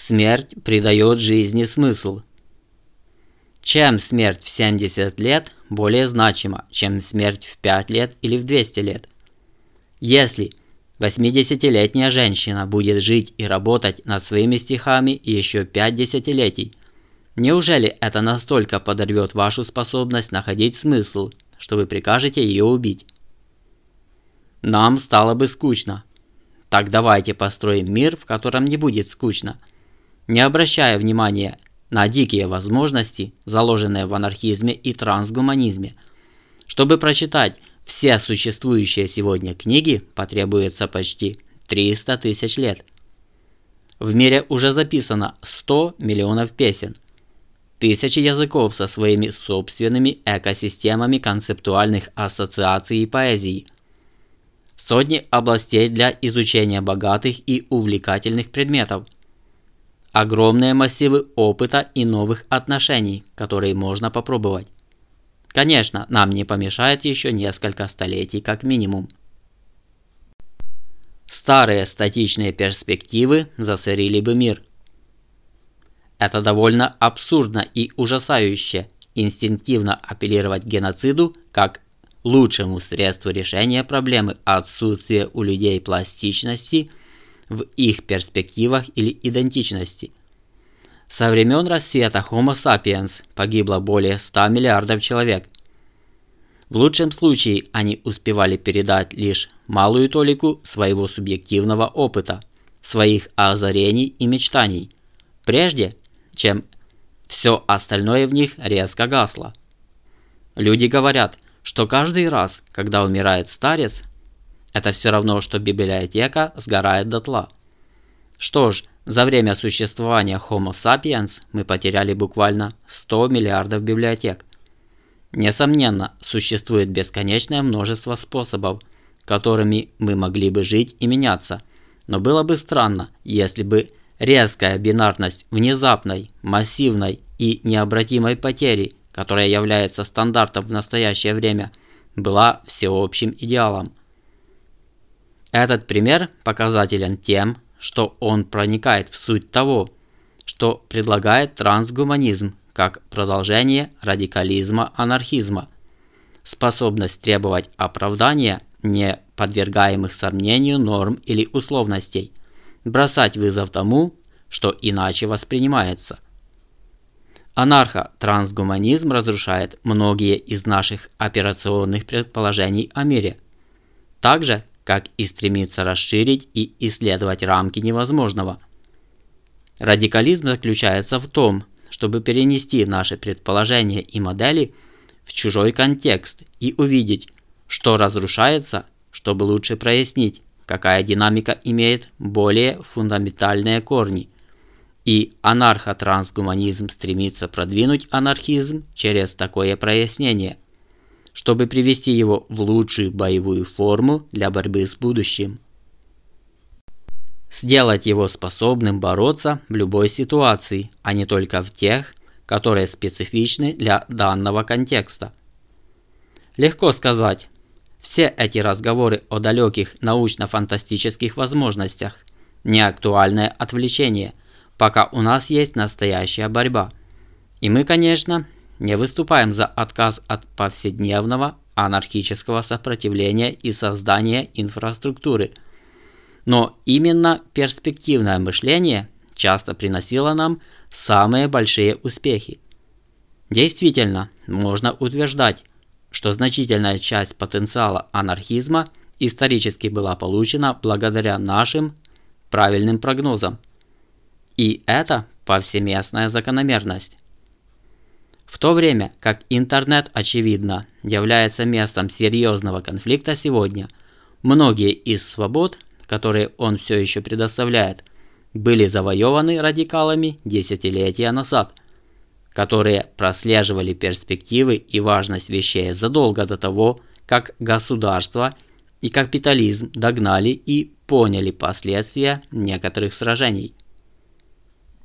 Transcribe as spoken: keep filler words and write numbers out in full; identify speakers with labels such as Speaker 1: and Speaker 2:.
Speaker 1: Смерть придает жизни смысл. Чем смерть в семьдесят лет более значима, чем смерть в пять лет или в двести лет? Если восьмидесятилетняя женщина будет жить и работать над своими стихами еще пять десятилетий, неужели это настолько подорвет вашу способность находить смысл, что вы прикажете ее убить? Нам стало бы скучно. Так давайте построим мир, в котором не будет скучно, не обращая внимания на дикие возможности, заложенные в анархизме и трансгуманизме. Чтобы прочитать все существующие сегодня книги, потребуется почти триста тысяч лет. В мире уже записано сто миллионов песен, тысячи языков со своими собственными экосистемами концептуальных ассоциаций и поэзии, сотни областей для изучения богатых и увлекательных предметов, огромные массивы опыта и новых отношений, которые можно попробовать. Конечно, нам не помешает еще несколько столетий как минимум. Старые статичные перспективы засорили бы мир. Это довольно абсурдно и ужасающе инстинктивно апеллировать к геноциду как лучшему средству решения проблемы отсутствия у людей пластичности в их перспективах или идентичности. Со времен рассвета Homo sapiens погибло более ста миллиардов человек. В лучшем случае они успевали передать лишь малую толику своего субъективного опыта, своих озарений и мечтаний, прежде чем все остальное в них резко гасло. Люди говорят, что каждый раз, когда умирает старец, это все равно, что библиотека сгорает дотла. Что ж, за время существования Homo sapiens мы потеряли буквально сто миллиардов библиотек. Несомненно, существует бесконечное множество способов, которыми мы могли бы жить и меняться, но было бы странно, если бы резкая бинарность внезапной, массивной и необратимой потери, которая является стандартом в настоящее время, была всеобщим идеалом. Этот пример показателен тем, что он проникает в суть того, что предлагает трансгуманизм как продолжение радикализма-анархизма, способность требовать оправдания не подвергаемых сомнению норм или условностей, бросать вызов тому, что иначе воспринимается. Анархо-трансгуманизм разрушает многие из наших операционных предположений о мире, так же, как и стремится расширить и исследовать рамки невозможного. Радикализм заключается в том, чтобы перенести наши предположения и модели в чужой контекст и увидеть, что разрушается, чтобы лучше прояснить, какая динамика имеет более фундаментальные корни. И анархо-трансгуманизм стремится продвинуть анархизм через такое прояснение, чтобы привести его в лучшую боевую форму для борьбы с будущим. Сделать его способным бороться в любой ситуации, а не только в тех, которые специфичны для данного контекста. Легко сказать, все эти разговоры о далеких научно-фантастических возможностях – неактуальное отвлечение, пока у нас есть настоящая борьба. И мы, конечно, не выступаем за отказ от повседневного анархического сопротивления и создания инфраструктуры. Но именно перспективное мышление часто приносило нам самые большие успехи. Действительно, можно утверждать, что значительная часть потенциала анархизма исторически была получена благодаря нашим правильным прогнозам. И это повсеместная закономерность. В то время как интернет, очевидно, является местом серьезного конфликта сегодня, многие из свобод, которые он все еще предоставляет, были завоеваны радикалами десятилетия назад, которые прослеживали перспективы и важность вещей задолго до того, как государство и капитализм догнали и поняли последствия некоторых сражений.